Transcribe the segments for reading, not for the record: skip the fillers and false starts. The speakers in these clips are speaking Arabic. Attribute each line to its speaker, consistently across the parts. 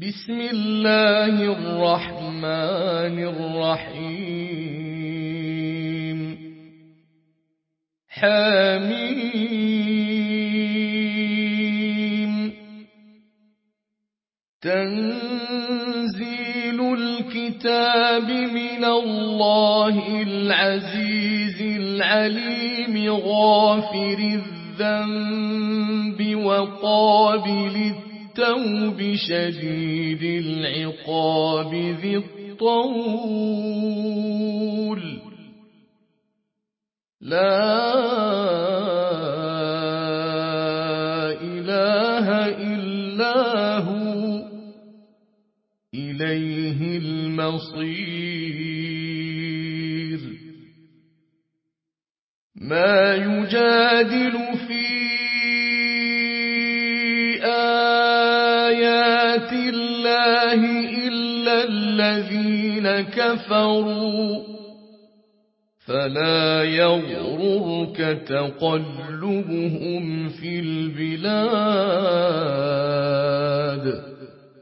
Speaker 1: بسم الله الرحمن الرحيم حميم تنزيل الكتاب من الله العزيز العليم غافر الذنب وقابل التوب شديد العقاب ذي الطول لا إله إلا هو إليه المصير ما يجادل في آيات الله إلا الذين كفروا فلا يغررك تقلبهم في البلاد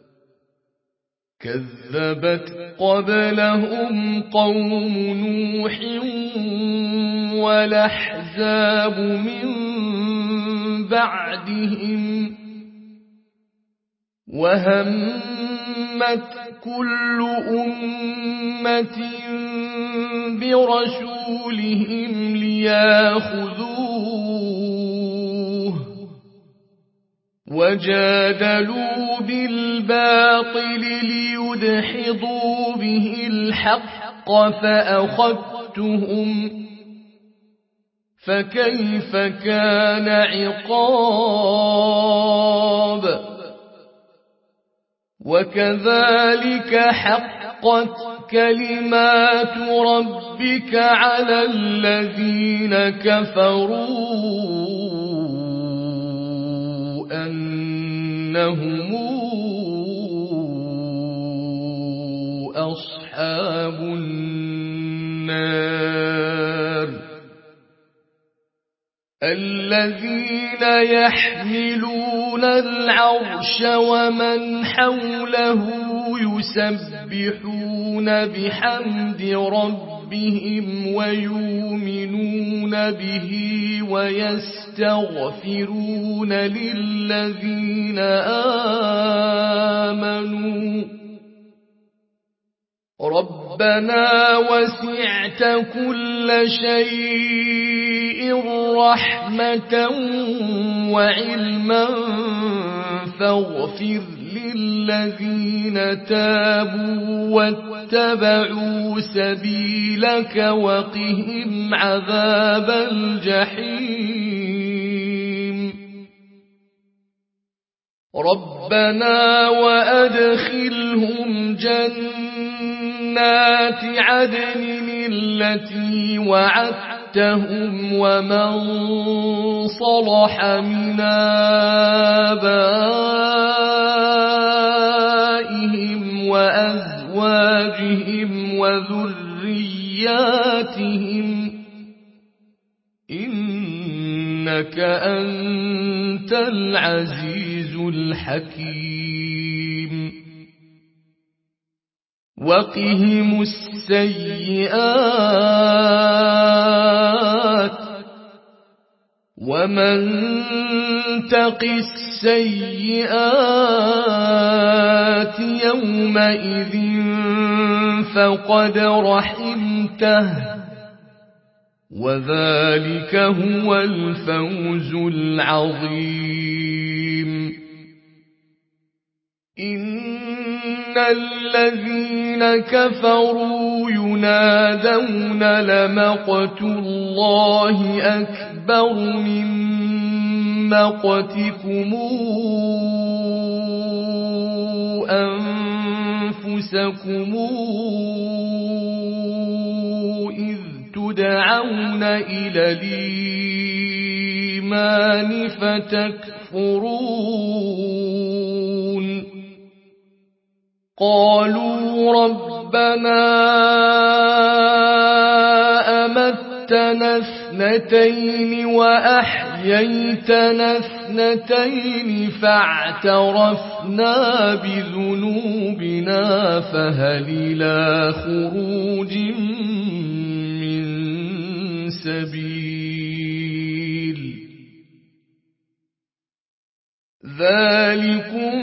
Speaker 1: كذبت قبلهم قوم نوح والأحزاب من بعدهم وهمت كل أمة برسولهم ليأخذوه وجادلوا بالباطل ليدحضوا به الحق فأخذتهم فكيف كان عقاب وكذلك حقت كلمات ربك على الذين كفروا أنهم أصحاب النار الذين يحملون العرش ومن حوله يسبحون بحمد ربهم ويؤمنون به ويستغفرون للذين آمنوا ربنا وسعت كل شيء رحمة وعلما فاغفر للذين تابوا واتبعوا سبيلك وقهم عذاب الجحيم ربنا وأدخلهم جنات عدن التي وعدتهم ومن صلح من آبائهم وأزواجهم وذرياتهم إنك أنت العزيز الحكيم وقهم السيئات ومن تق السيئات يومئذ فقد رحمته وذلك هو الفوز العظيم إن الذين كفروا ينادون لمقت الله أكبر من مقتكم أنفسكم إذ تدعون إلى الإيمان فتكفرون قالوا ربنا أمتنا اثنتين وأحييتنا اثنتين اثنتين فاعترفنا بذنوبنا فهل إلى خروج من سبيل ذلكم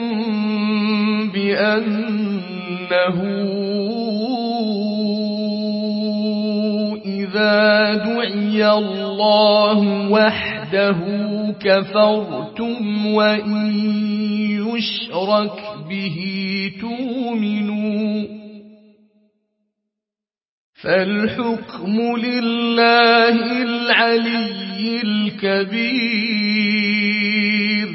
Speaker 1: بأنه إذا دعي الله وحده كفرتم وإن يشرك به تؤمنوا فالحكم لله العلي الكبير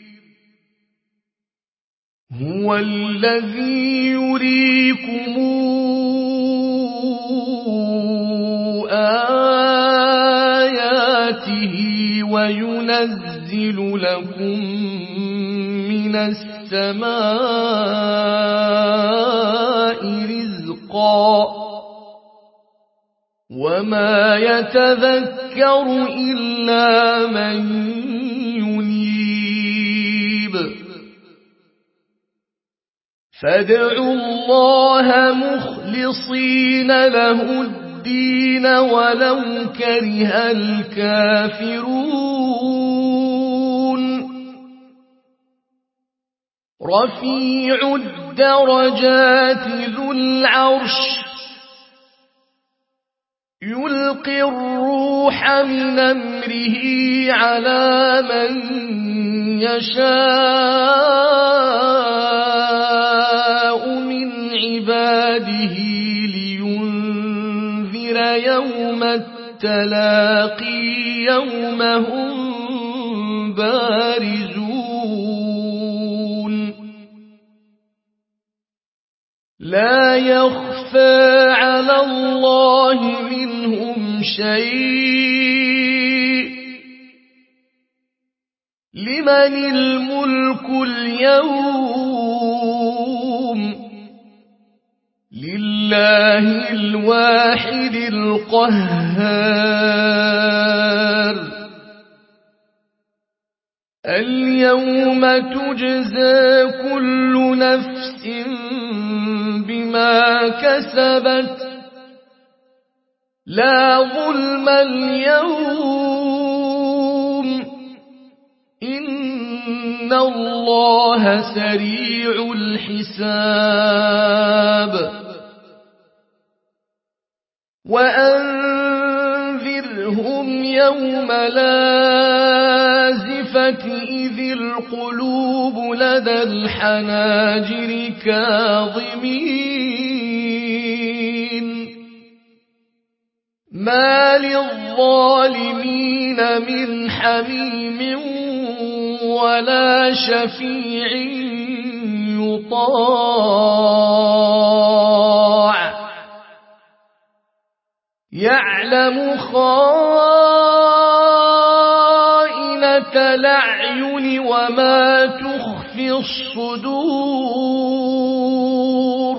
Speaker 1: هو الذي يريكم آياته وينزل لكم من السماء رزقا وما يتذكر إلا من ينيب فادعوا الله مخلصين له الدين ولو كره الكافرون رفيع الدرجات ذو العرش يلقي الروح من أمره على من يشاء من عباده لينذر يوم التلاقي يوم هم بارزون لا يخفى على الله منهم شيء لمن الملك اليوم لله الواحد القهار اليوم تجزى كل نفس بما كسبت لا ظلم اليوم إن الله سريع الحساب وأنذرهم يوم لازفة إذ القلوب لدى الحناجر كاظمين ما للظالمين من حميم ولا شفيع يطاع يعلم خائنة الأعين وما تخفي الصدور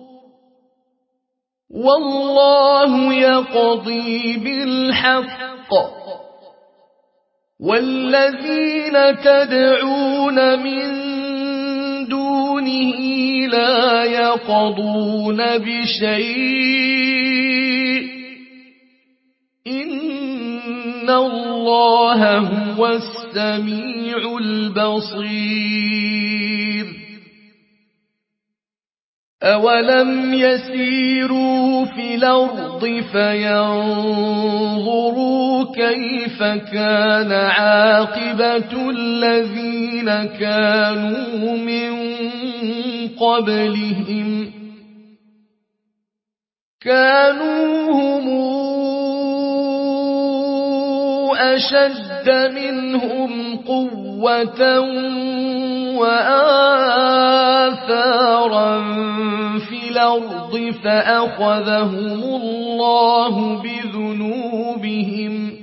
Speaker 1: والله يقضي بالحق والذين تدعون من دونه لا يقضون بشيء إن الله هو السميع البصير أولم يسيروا في الأرض فينظروا كيف كان عاقبة الذين كانوا من قبلهم كانوا هم أشد منهم قوة وآثارا في الأرض فأخذهم الله بذنوبهم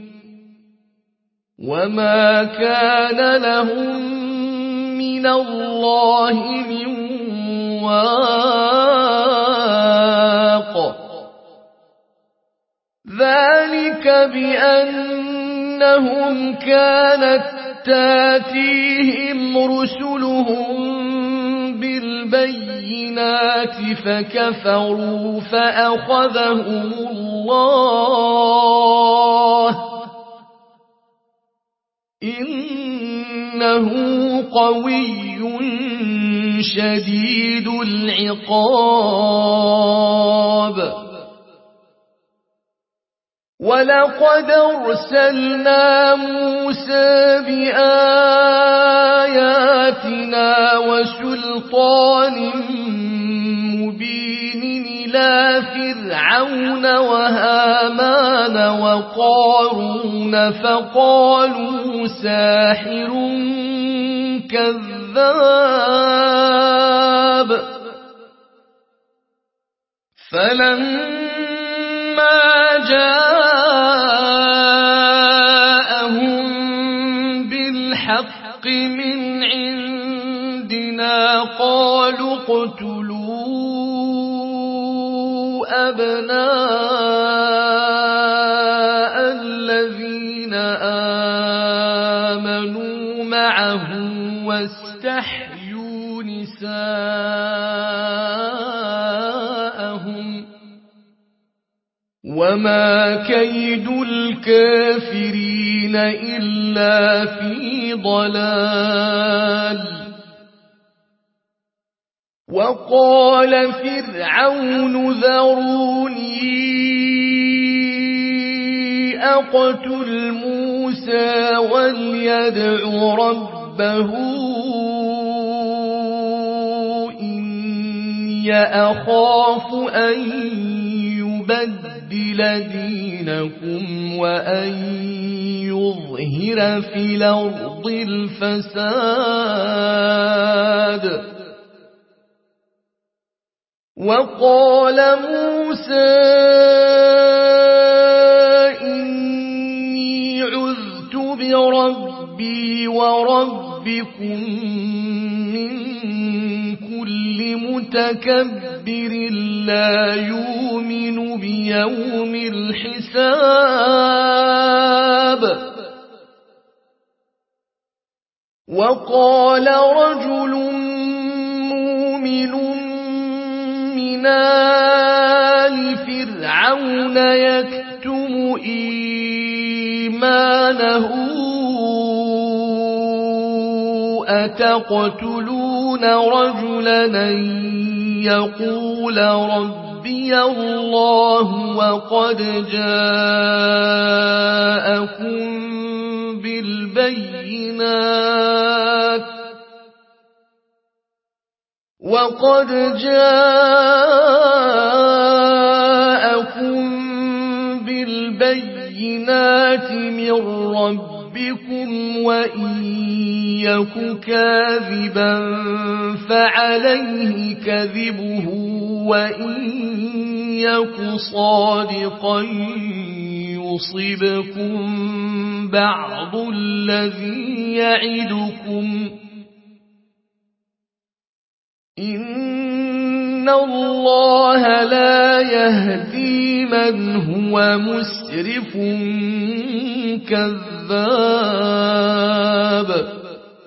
Speaker 1: وما كان لهم من الله من واق ذلك بأنهم كانت تاتيهم رسلهم بالبينات فكفروا فأخذهم الله إنه قوي شديد العقاب ولقد أرسلنا موسى بآياتنا وسلطان مبين إلى فرعون وهامان وقارون فقالوا ساحر كذاب فلما جاءهم بالحق من عندنا قالوا اقتلوا أبناء الذين آمنوا معه واستحيوا نساءهم وما كيد الكافرين إلا في ضلال وقال فرعون ذروني أقتل موسى وليدع ربه إني أخاف أن يبدل دينكم وأن يظهر في الأرض الفساد وقال موسى إني عذت بربي وربكم من كل متكبر لا يؤمن بيوم الحساب وقال رجل مؤمن من آل فرعون يكتم إيمانه أتقتلون رجلا أن يقول ربي الله وقد جاءكم بالبينات من ربكم وإن يك كاذبا فعليه كذبه وإن يك صادقا يصبكم بعض الذي يعدكم إن الله لا يهدي من هو مسرف كذاب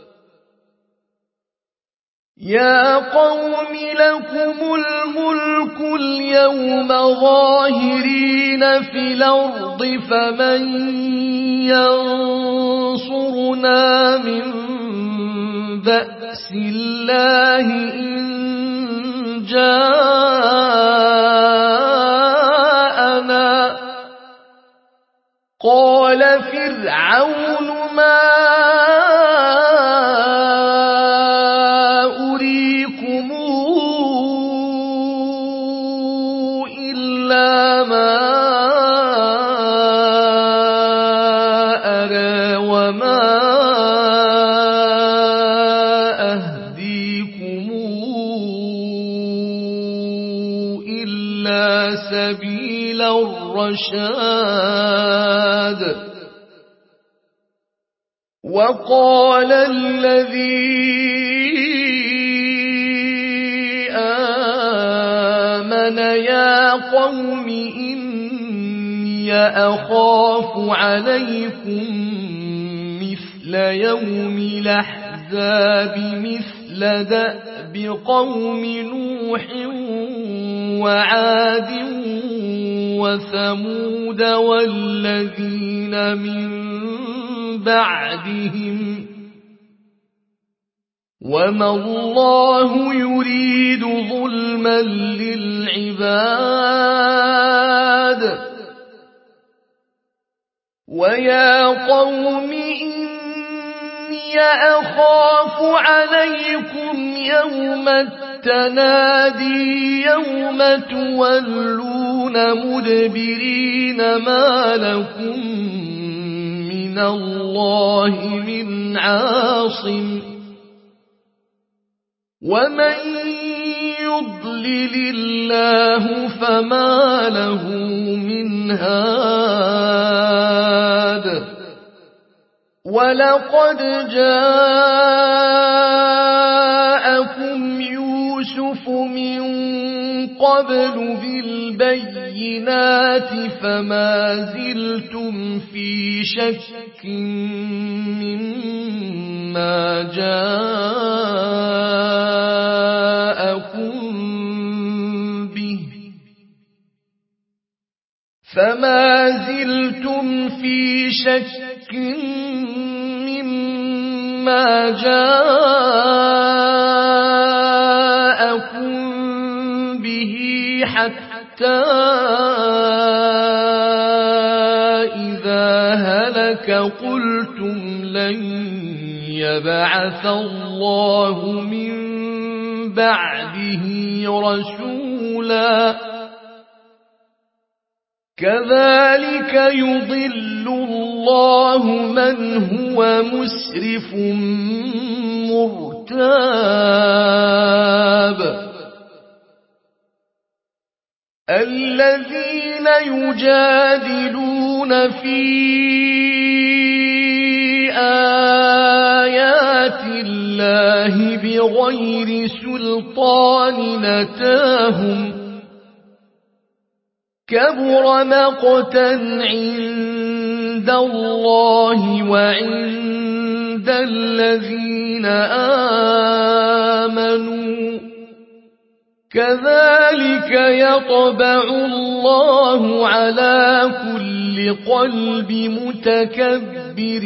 Speaker 1: يا قوم لكم الملك اليوم ظاهرين في الأرض فمن ينصرنا من بأس الله إن جاءنا قال فرعون ما أريكم إلا ما أرى وما أهديكم إلا سبيل الرشاد وقال الذي آمن يا قوم إني أخاف عليكم مثل مثل يوم الأحزاب مثل دأب قوم نوح وعاد وثمود والذين من بعدهم وما الله يريد ظلما للعباد ويا قوم إني أخاف عليكم يوم التنادي يوم تولون مدبرين ما لكم من الله من عاصم ومن يضلل الله فما له من هاد ولقد جاءكم يوسف من قبل بالبينات فما زلتم في شك مما جاءكم به فما زلتم في شك مما جاءكم به حتى إذا هلك قلتم لن يبعث الله من بعده رسولا كذلك يضل الله من هو مسرف مرتاب الذين يجادلون في آيات الله بغير سلطان أتاهم كبر مقتا عند الله وعند الذين آمنوا كذلك يطبع الله على كل قلب متكبر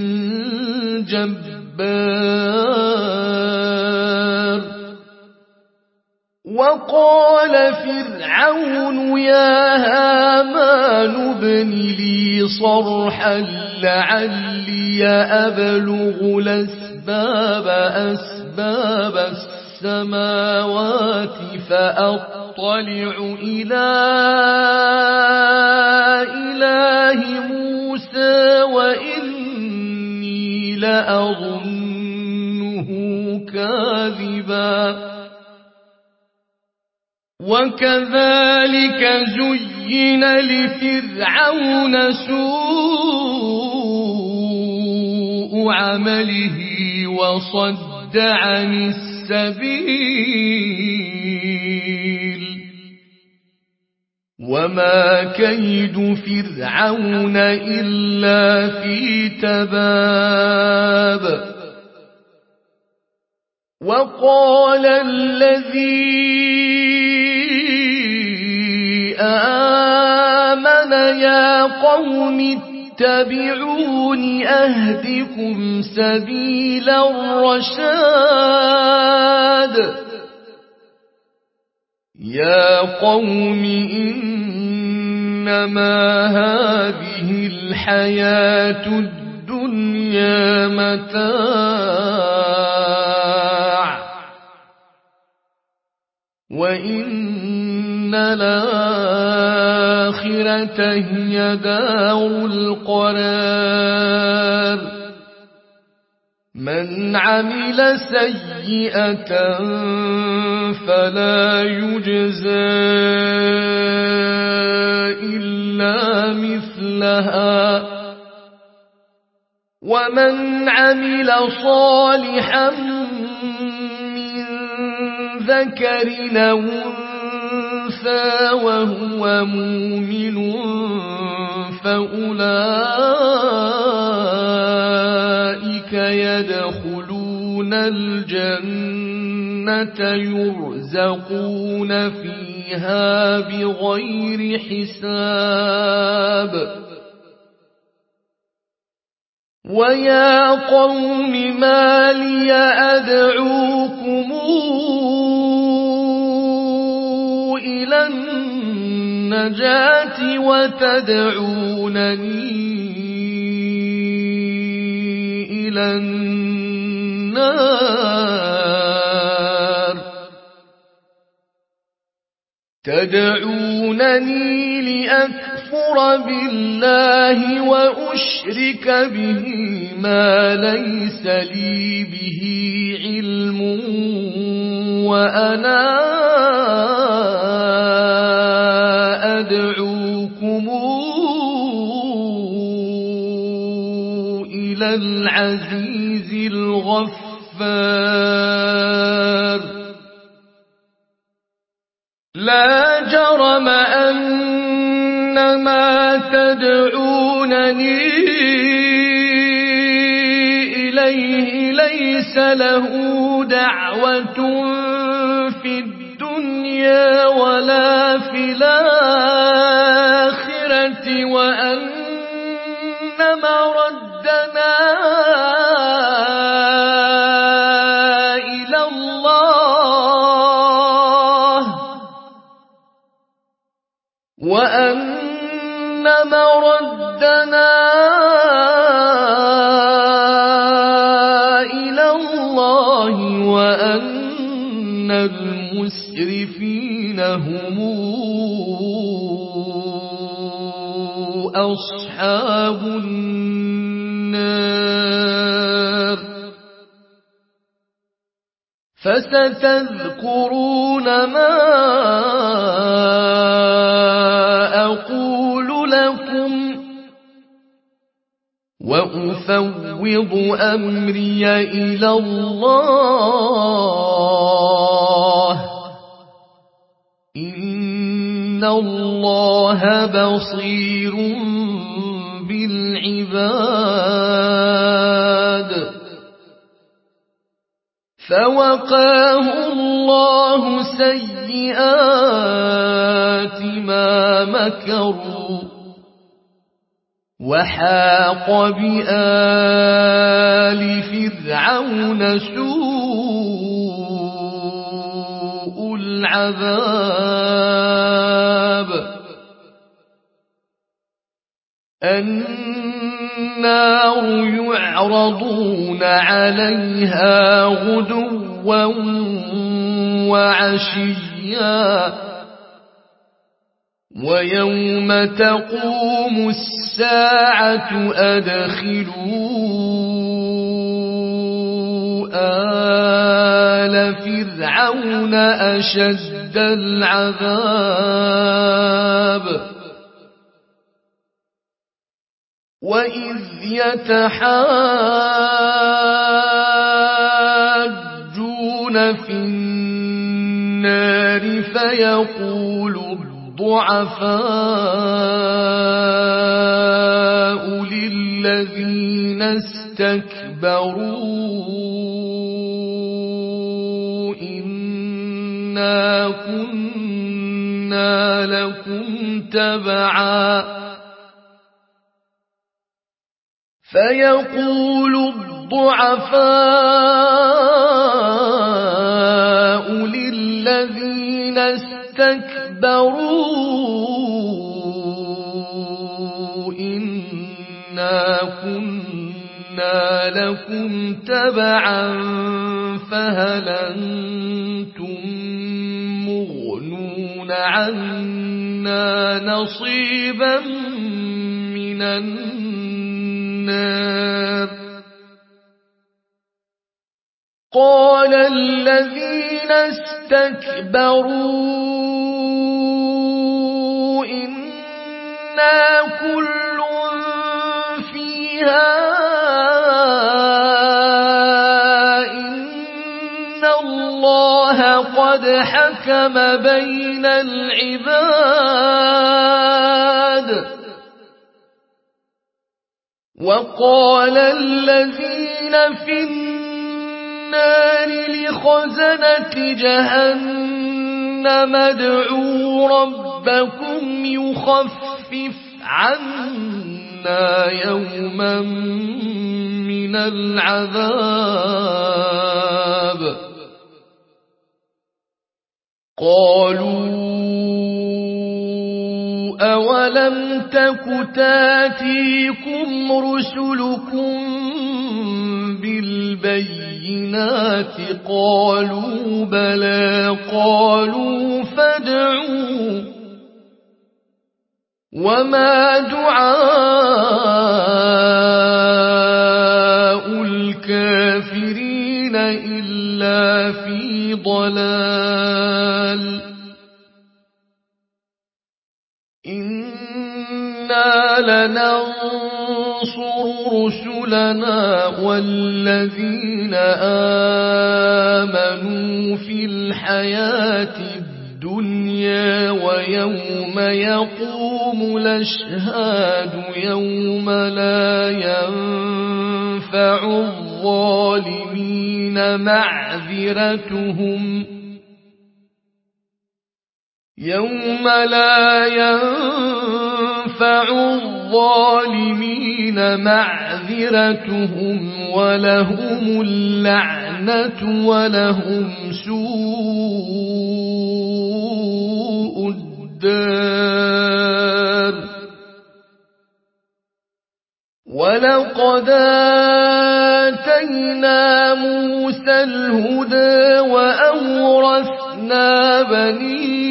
Speaker 1: جبار وقال فرعون يا هامان ابن لي صرحا لعلي أبلغ أسباب السماوات فأطلع إلى إله موسى وإني لأظنه كاذبا وكذلك زين لفرعون سوء عمله وصد عن السبيل وما كيد فرعون إلا في تباب وقال الذي آمن يا قوم اتبعون أهدكم سبيل الرشاد يا قوم إنما هذه الحياة الدنيا متاع وإن الآخرة هي دار القرار من عمل سيئة فلا يجزى إلا مثلها ومن عمل صالحا من ذكر أو أنثى وهو مؤمن فأولئك الجنة يرزقون فيها بغير حساب ويا قوم ما لي أدعوكم إلى النجاة وتدعونني إلى النار تدعونني لأكفر بالله وأشرك به ما ليس لي به علم وأنا أدعوكم إلى العزيز الغفار لا جرم أن ما تدعونني إليه ليس له دعوة في الدنيا ولا في الآخرة وأن مردنا إلى الله وأن مردنا إلى الله وأن المسرفين هم أصحاب النار فستذكرون ما أقول لكم وأفوض أمري إلى الله إن الله بصير بالعباد فوقاه الله سيئات ما مكروا وحاق بآل فرعون سوء العذاب النار يعرضون عليها غدوا وعشيا ويوم تقوم الساعة أدخلوا آل فرعون أشد العذاب وإذ يتحاجون في النار فيقول الضعفاء للذين استكبروا إنا كنا لكم تبعا فيقول الضعفاء للذين استكبروا إنا كنا لكم تبعا فهل أنتم مغنون عنا نصيبا من النار قال الذين استكبروا إنا كل فيها إن الله قد حكم بين العباد وقال الذين في النار النار لخزنة جهنم ادعوا ربكم يخفف عنا يوما من العذاب قالوا أولم تك تاتيكم رسلكم بالبينات قالوا بلى قالوا فادعوا وما دعاء الكافرين إلا في ضلال إنا لننصر رسلنا والذين آمنوا في الحياة الدنيا ويوم يقوم الأشهاد يوم لا ينفع الظالمين معذرتهم يوم لا ينفع الظالمين معذرتهم ولهم اللعنة ولهم سوء الدار ولقد آتينا موسى الهدى وأورثنا بني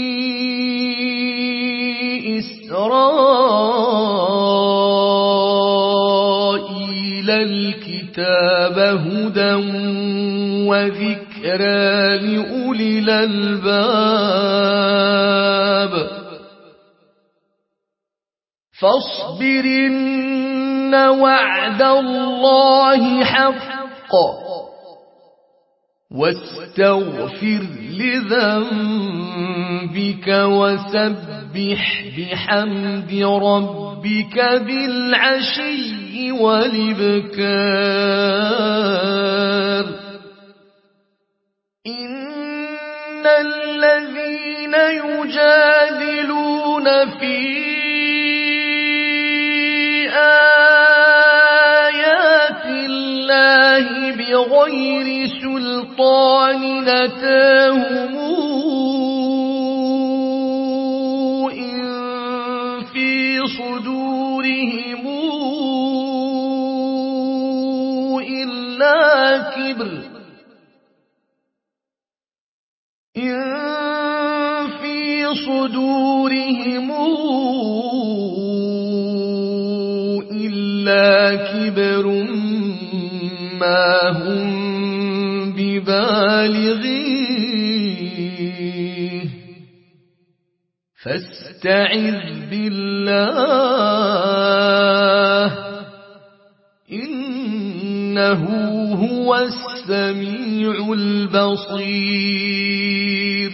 Speaker 1: إسرائيل الكتاب هدى وذكرى لأولي الألباب فاصبر إن وعد الله حق واستغفر لذنبك وسبح بحمد ربك بالعشي والإبكار إن الذين يجادلون في آيات الله بغير سلطان أتاهم إن في صدورهم إلا كبر إن في صدورهم إلا كبر ما هم ببالغيه فاستعذ بالله إنه هو السميع البصير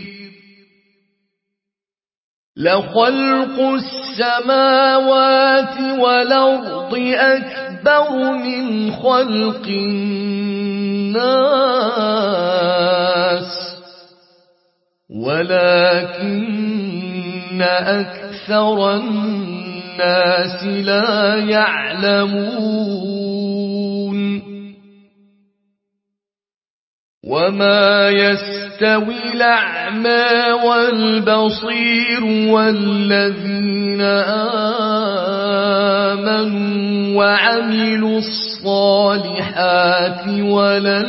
Speaker 1: لخلق السماوات والأرض أكبر من خلق الناس ولكن أكثر الناس لا يعلمون وما يستوي الأعمى والبصير والذين آمنوا وعملوا الصالحات ولا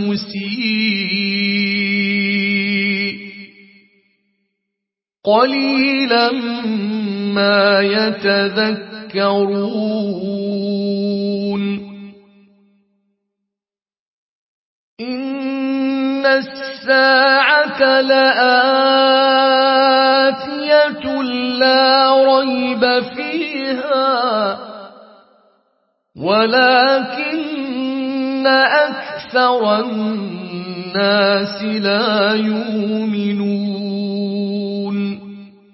Speaker 1: المسيء قليلا ما يتذكرون إن الساعة لآتية لا ريب فيها ولكن أكثر الناس لا يؤمنون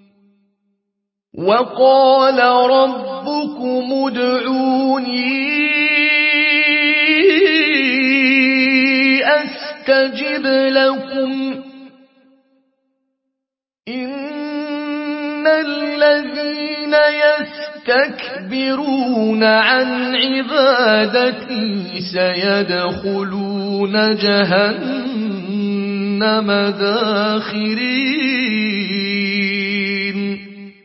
Speaker 1: وقال ربكم ادعوني يستجب لكم إن الذين يستكبرون عن عبادتي سيدخلون جهنم داخرين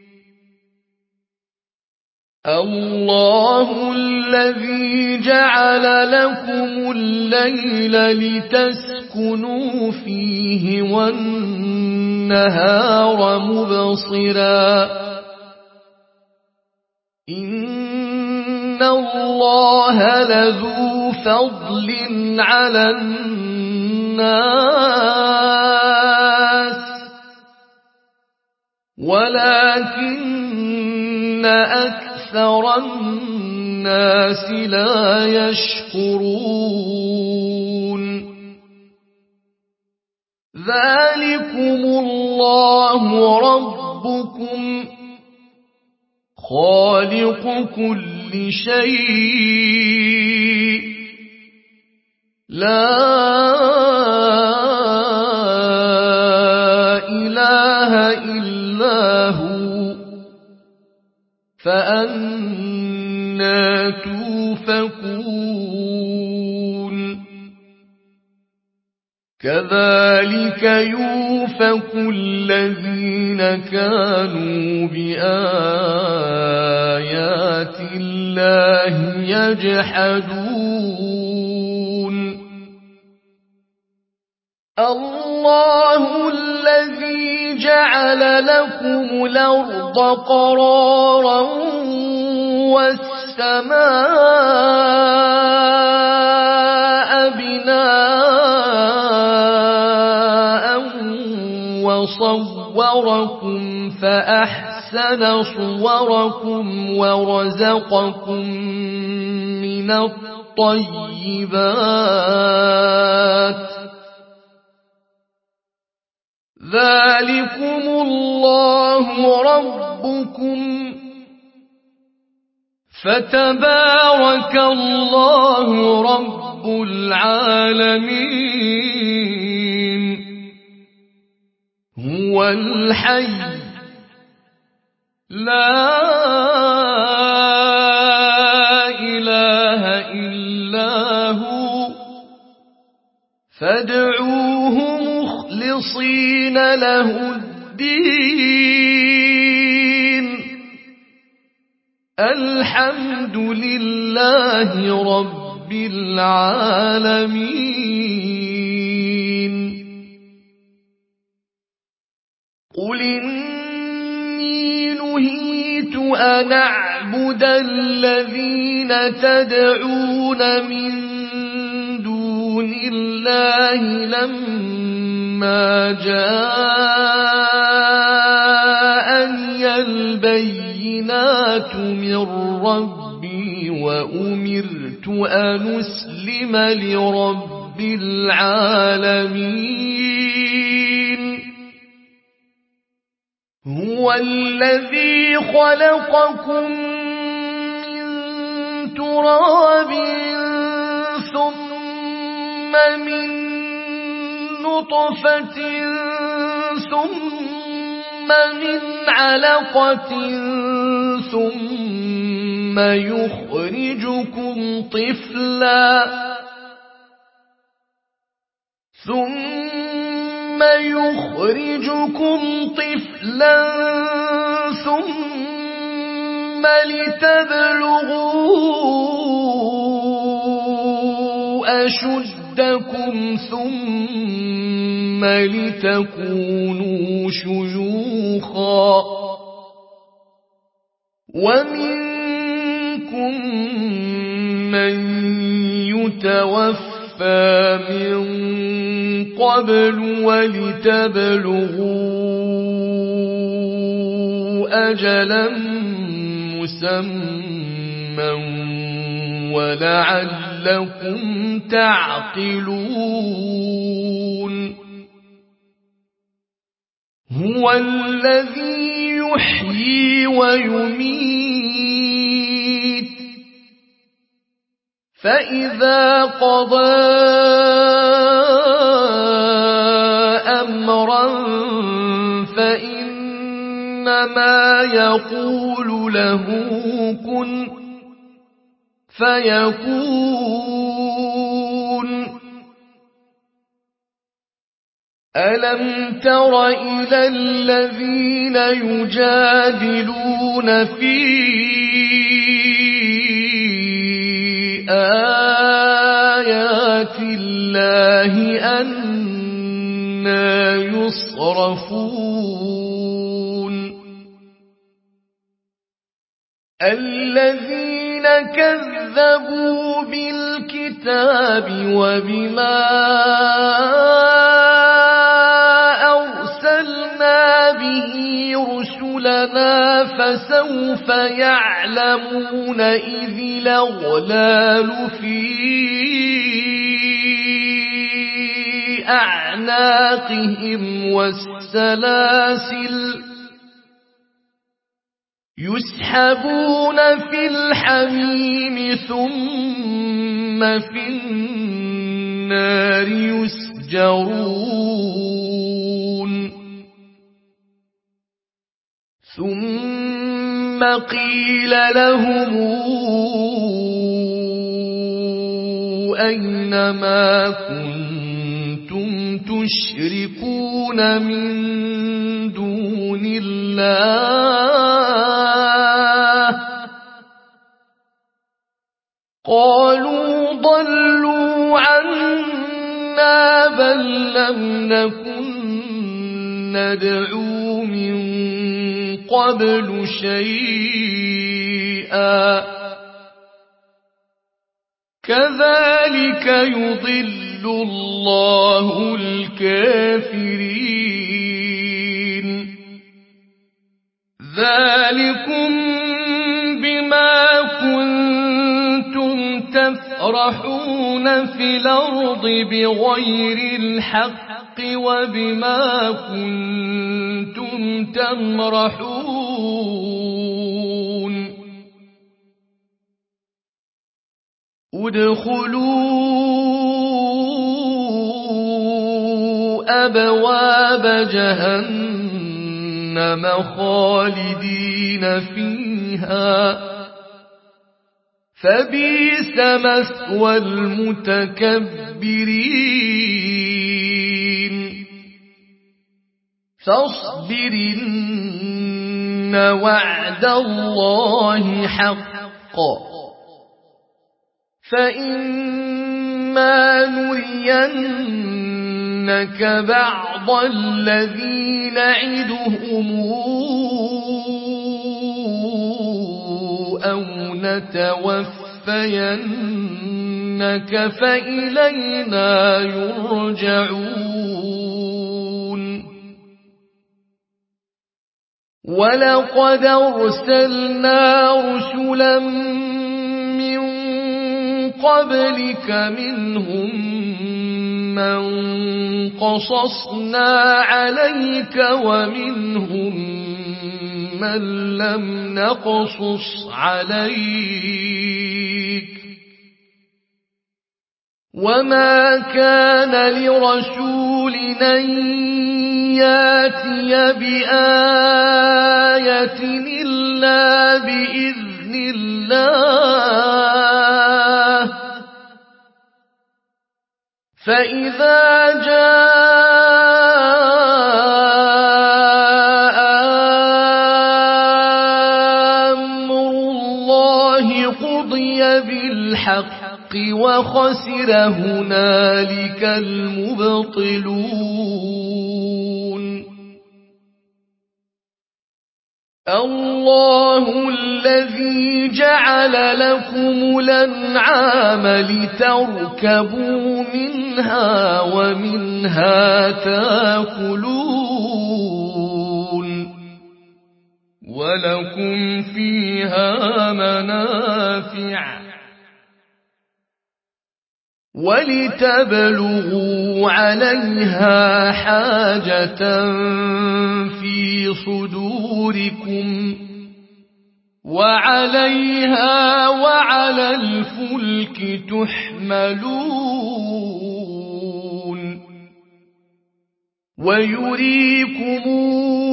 Speaker 1: الله الذي جعل لكم الليل لتسكنوا فيه والنهار مبصرا إن الله لذو فضل على الناس ولكن أكثر الناس لا يشكرون ذلكم الله ربكم خالق كل شيء لا إله إلا هو فأنى توفكون كذلك يوفك الذين كانوا بآيات الله يجحدون الله الذي جعل لكم الأرض قرارا والسماء بناء وصوركم فأحسن صوركم ورزقكم من الطيبات ذلكم الله ربكم فتبارك الله رب العالمين هو الحي لا إله إلا هو فادعوه مخلصين له الدين الحمد لله رب العالمين قل إني نهيت أن أعبد الذين تدعون من دون الله لما جاءني البينات من ربي وأمرت أن أسلم لرب العالمين هو الذي خلقكم من تراب ثم من نطفة ثم من علقة ثم يخرجكم طفلا ثم لتبلغوا أشدكم ثم لتكونوا شيوخا ومنكم من يتوفى من قبل ولتبلغوا أجلا مسمى ولعلكم تعقلون هو الذي يحيي ويميت فإذا قضى فإنما يقول له كن فيكون. ألم تر إلى الذين يجادلون في آيات الله أنى يصرفون الذين كذبوا بالكتاب وبما أرسلنا به رسلنا فسوف يعلمون إذ الأغلال في أعناقهم والسلاسل يسحبون في الحميم ثم في النار يسجرون ثم قيل لهم أين ما كنتم تشركون من دون الله قالوا ضلوا عنا بل لم نكن ندعو من قبل شيئا كذلك يضل الله الكافرين ذلكم بما كنتم تفرحون في الأرض بغير الحق وبما كنتم تمرحون ادخلوا أبواب جهنم خالدين فيها فبئس مثوى المتكبرين فاصبر إن وعد الله حق فإما نرينك بعض الذي نعدهم أو نتوفينك فإلينا يرجعون ولقد أرسلنا رسلا قبلك منهم من قصصنا عليك ومنهم من لم نقصص عليك وما كان لرسول أن ياتي بآية إلا بإذن الله فإذا جاء أمر الله قضي بالحق وخسر هنالك المبطلون الله الذي جعل لكم الأنعام لتركبوا منها ومنها تاكلون ولكم فيها منافع ولتبلغوا عليها حاجة في صدوركم وعليها وعلى الفلك تحملون ويريكم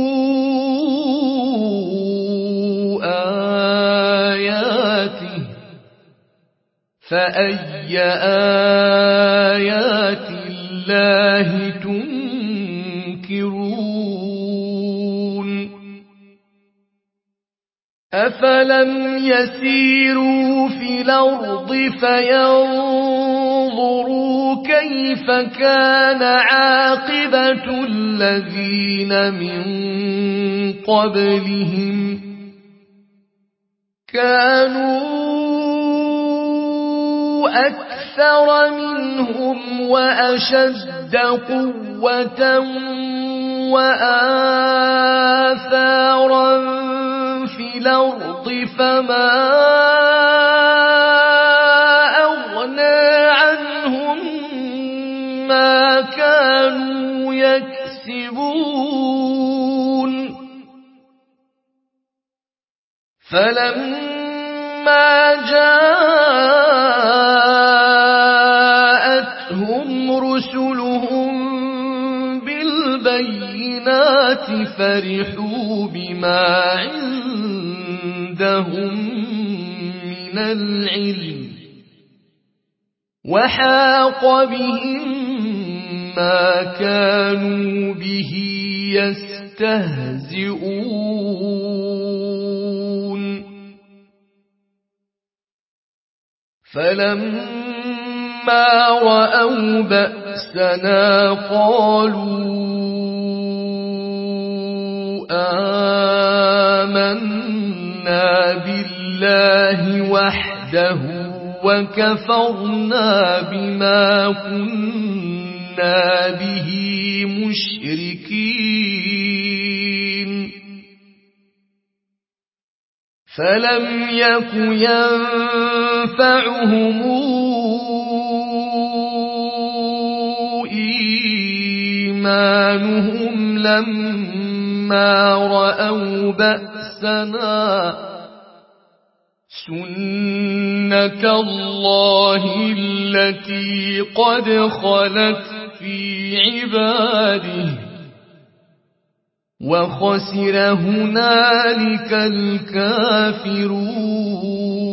Speaker 1: فأي آيات الله تنكرون أفلم يسيروا في الأرض فينظروا كيف كان عاقبة الذين من قبلهم كانوا أكثر منهم وأشد قوة وآثارا في الأرض فما أغنى عنهم ما كانوا يكسبون فلما جاءتهم رسلهم بالبينات فرحوا بما عندهم من العلم وحاق بهم ما كانوا به يستهزئون فلما رأوا بأسنا قالوا آمنا بالله وحده وكفرنا بما كنا به مشركين فلم يك ينفعهم إيمانهم لما رأوا بأسنا سنة الله التي قد خلت في عباده وخسر هنالك الكافرون